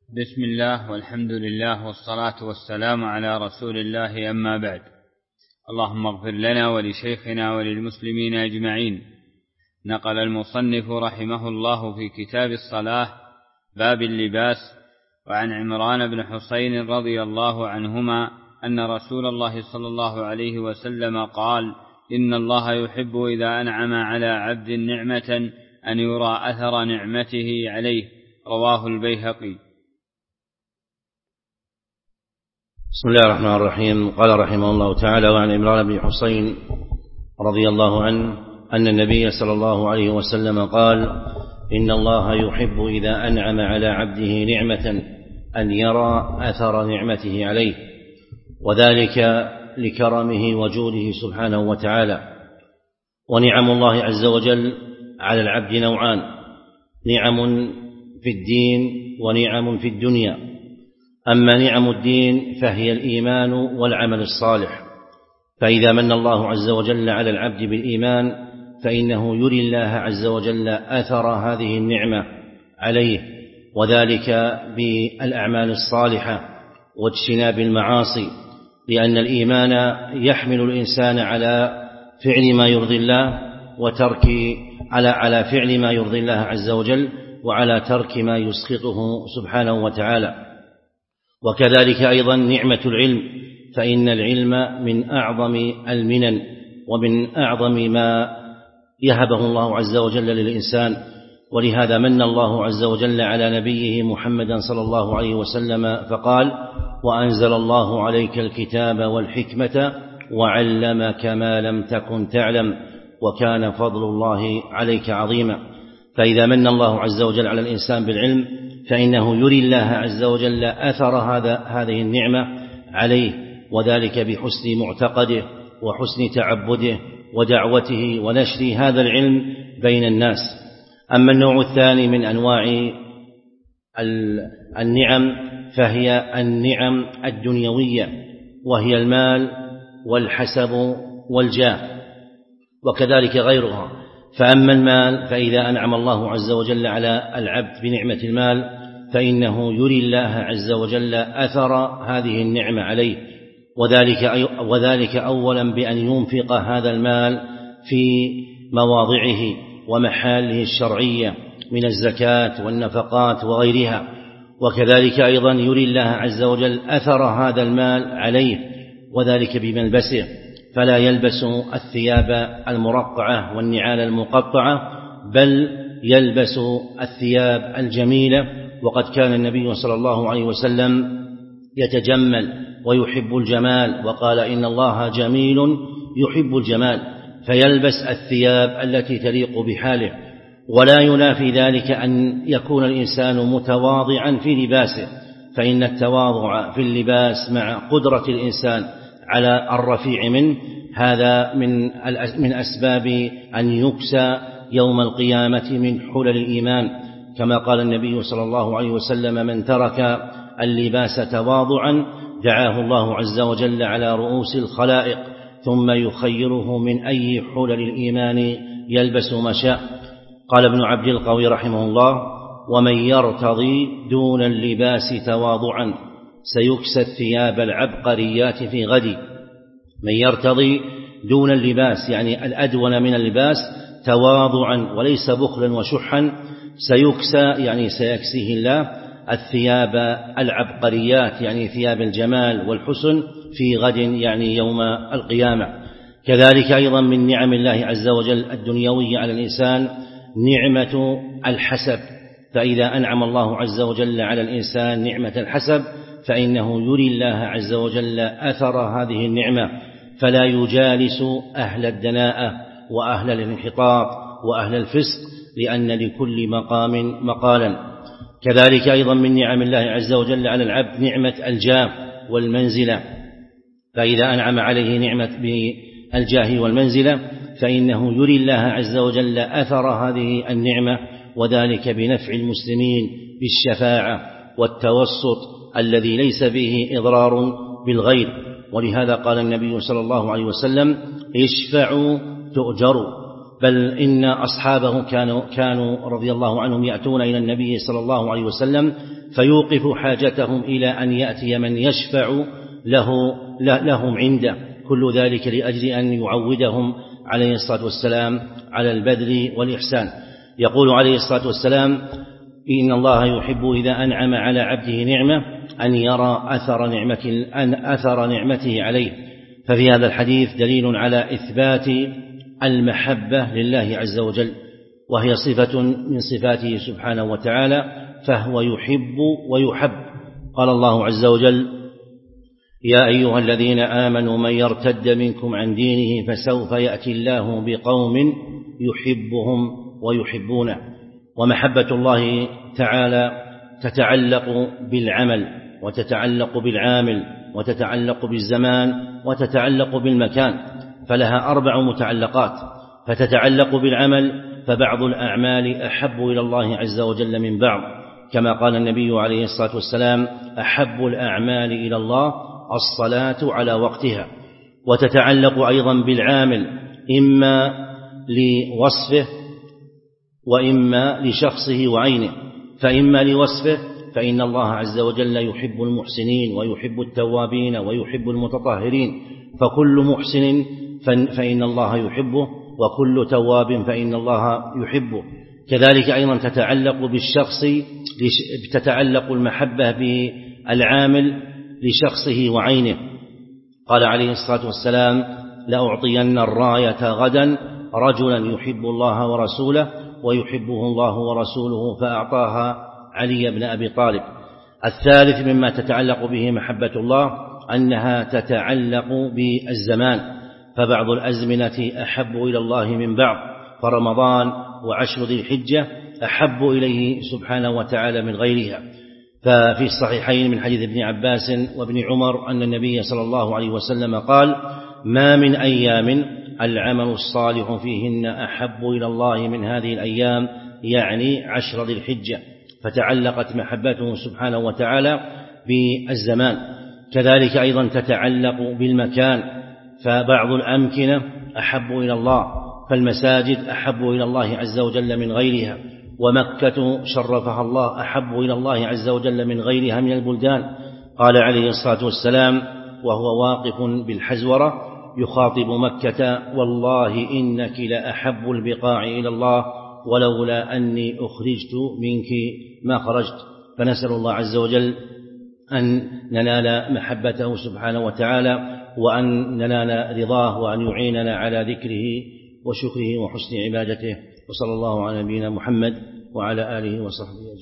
بسم الله والحمد لله والصلاة والسلام على رسول الله، أما بعد. اللهم اغفر لنا ولشيخنا وللمسلمين أجمعين. نقل المصنف رحمه الله في كتاب الصلاة باب اللباس وعن عمران بن حسين رضي الله عنهما أن رسول الله صلى الله عليه وسلم قال: إن الله يحب إذا أنعم على عبد نعمة أن يرى أثر نعمته عليه. رواه البيهقي. بسم الله الرحمن الرحيم. قال رحمه الله تعالى: وعن عمران بن حسين رضي الله عنه أن النبي صلى الله عليه وسلم قال: إن الله يحب إذا أنعم على عبده نعمة أن يرى أثر نعمته عليه، وذلك لكرمه وجوده سبحانه وتعالى. ونعم الله عز وجل على العبد نوعان: نعم في الدين ونعم في الدنيا. أما نعم الدين فهي الإيمان والعمل الصالح، فإذا من الله عز وجل على العبد بالإيمان فإنه يري الله عز وجل أثر هذه النعمة عليه، وذلك بالأعمال الصالحة واجتناب المعاصي، لأن الإيمان يحمل الإنسان على فعل ما يرضي الله وترك على فعل ما يرضي الله عز وجل، وعلى ترك ما يسخطه سبحانه وتعالى. وكذلك أيضا نعمة العلم، فإن العلم من أعظم المنن ومن أعظم ما يهبه الله عز وجل للإنسان، ولهذا من الله عز وجل على نبيه محمد صلى الله عليه وسلم فقال: وأنزل الله عليك الكتاب والحكمة وعلمك ما لم تكن تعلم وكان فضل الله عليك عظيما. فإذا من الله عز وجل على الإنسان بالعلم فإنه يري الله عز وجل أثر هذه النعمة عليه، وذلك بحسن معتقده وحسن تعبده ودعوته ونشر هذا العلم بين الناس. أما النوع الثاني من أنواع النعم فهي النعم الدنيوية، وهي المال والحسب والجاه، وكذلك غيرها. فأما المال فإذا أنعم الله عز وجل على العبد بنعمة المال فإنه يري الله عز وجل أثر هذه النعمة عليه، وذلك أولا بأن ينفق هذا المال في مواضعه ومحاله الشرعية من الزكاة والنفقات وغيرها، وكذلك أيضا يري الله عز وجل أثر هذا المال عليه، وذلك بملبسه، فلا يلبس الثياب المرقعة والنعال المقطعة، بل يلبس الثياب الجميلة. وقد كان النبي صلى الله عليه وسلم يتجمل ويحب الجمال، وقال: إن الله جميل يحب الجمال، فيلبس الثياب التي تليق بحاله. ولا ينافي ذلك أن يكون الإنسان متواضعا في لباسه، فإن التواضع في اللباس مع قدرة الإنسان على الرفيع منه هذا من أسباب أن يكسى يوم القيامة من حلل الإيمان، كما قال النبي صلى الله عليه وسلم: من ترك اللباس تواضعا دعاه الله عز وجل على رؤوس الخلائق ثم يخيره من أي حلل الإيمان يلبس ما شاء. قال ابن عبد القوي رحمه الله: ومن يرتضي دون اللباس تواضعا سيكسى الثياب العبقريات في غد. من يرتضي دون اللباس يعني الأدون من اللباس تواضعا وليس بخلا وشحا، سيكسى يعني سيكسيه الله الثياب العبقريات يعني ثياب الجمال والحسن في غد يعني يوم القيامة. كذلك أيضا من نعم الله عز وجل الدنيوية على الإنسان نعمة الحسب، فإذا أنعم الله عز وجل على الإنسان نعمة الحسب فإنه يري الله عز وجل أثر هذه النعمة، فلا يجالس أهل الدناءة وأهل الانحطاط وأهل الفسق، لأن لكل مقام مقالا. كذلك أيضا من نعم الله عز وجل على العبد نعمة الجاه والمنزلة، فإذا أنعم عليه نعمة بالجاه والمنزلة فإنه يري الله عز وجل أثر هذه النعمة، وذلك بنفع المسلمين بالشفاعة والتوسط الذي ليس به إضرار بالغير. ولهذا قال النبي صلى الله عليه وسلم: اشفعوا تؤجروا. بل إن أصحابه كانوا رضي الله عنهم يأتون إلى النبي صلى الله عليه وسلم فيوقف حاجتهم إلى أن يأتي من يشفع لهم عنده، كل ذلك لأجل أن يعودهم عليه الصلاة والسلام على البذل والإحسان. يقول عليه الصلاة والسلام: إن الله يحب إذا أنعم على عبده نعمة أن يرى أثر نعمته عليه. ففي هذا الحديث دليل على إثبات المحبة لله عز وجل، وهي صفة من صفاته سبحانه وتعالى، فهو يحب ويحب. قال الله عز وجل: يا أيها الذين آمنوا من يرتد منكم عن دينه فسوف يأتي الله بقوم يحبهم ويحبونه. ومحبة الله تعالى تتعلق بالعمل، وتتعلق بالعامل، وتتعلق بالزمان، وتتعلق بالمكان، فلها 4 متعلقات. فتتعلق بالعمل، فبعض الأعمال أحب إلى الله عز وجل من بعض، كما قال النبي عليه الصلاة والسلام: أحب الأعمال إلى الله الصلاة على وقتها. وتتعلق أيضا بالعامل، إما لوصفه وإما لشخصه وعينه. فإما لوصفه فإن الله عز وجل يحب المحسنين ويحب التوابين ويحب المتطهرين، فكل محسن فإن الله يحبه، وكل تواب فإن الله يحبه. كذلك أيضا تتعلق المحبة بالعامل لشخصه وعينه. قال عليه الصلاة والسلام: لأعطين الراية غدا رجلا يحب الله ورسوله ويحبه الله ورسوله، فأعطاها علي بن أبي طالب. الثالث مما تتعلق به محبة الله أنها تتعلق بالزمان، فبعض الأزمنة أحب إلى الله من بعض، فرمضان وعشر ذي الحجة أحب إليه سبحانه وتعالى من غيرها. ففي الصحيحين من حديث ابن عباس وابن عمر أن النبي صلى الله عليه وسلم قال: ما من أيام العمل الصالح فيهن أحب إلى الله من هذه الأيام، يعني 10 ذي الحجة. فتعلقت محبته سبحانه وتعالى بالزمان. كذلك أيضا تتعلق بالمكان، فبعض الأمكنة أحب إلى الله، فالمساجد أحب إلى الله عز وجل من غيرها، ومكة شرفها الله أحب إلى الله عز وجل من غيرها من البلدان. قال عليه الصلاة والسلام وهو واقف بالحزورة يخاطب مكة: والله إنك لأحب البقاع إلى الله، ولولا أني أخرجت منك ما خرجت. فنسأل الله عز وجل أن ننال محبته سبحانه وتعالى، وأن ننال رضاه، وأن يعيننا على ذكره وشكره وحسن عبادته. وصلى الله على نبينا محمد وعلى آله وصحبه أجمعين.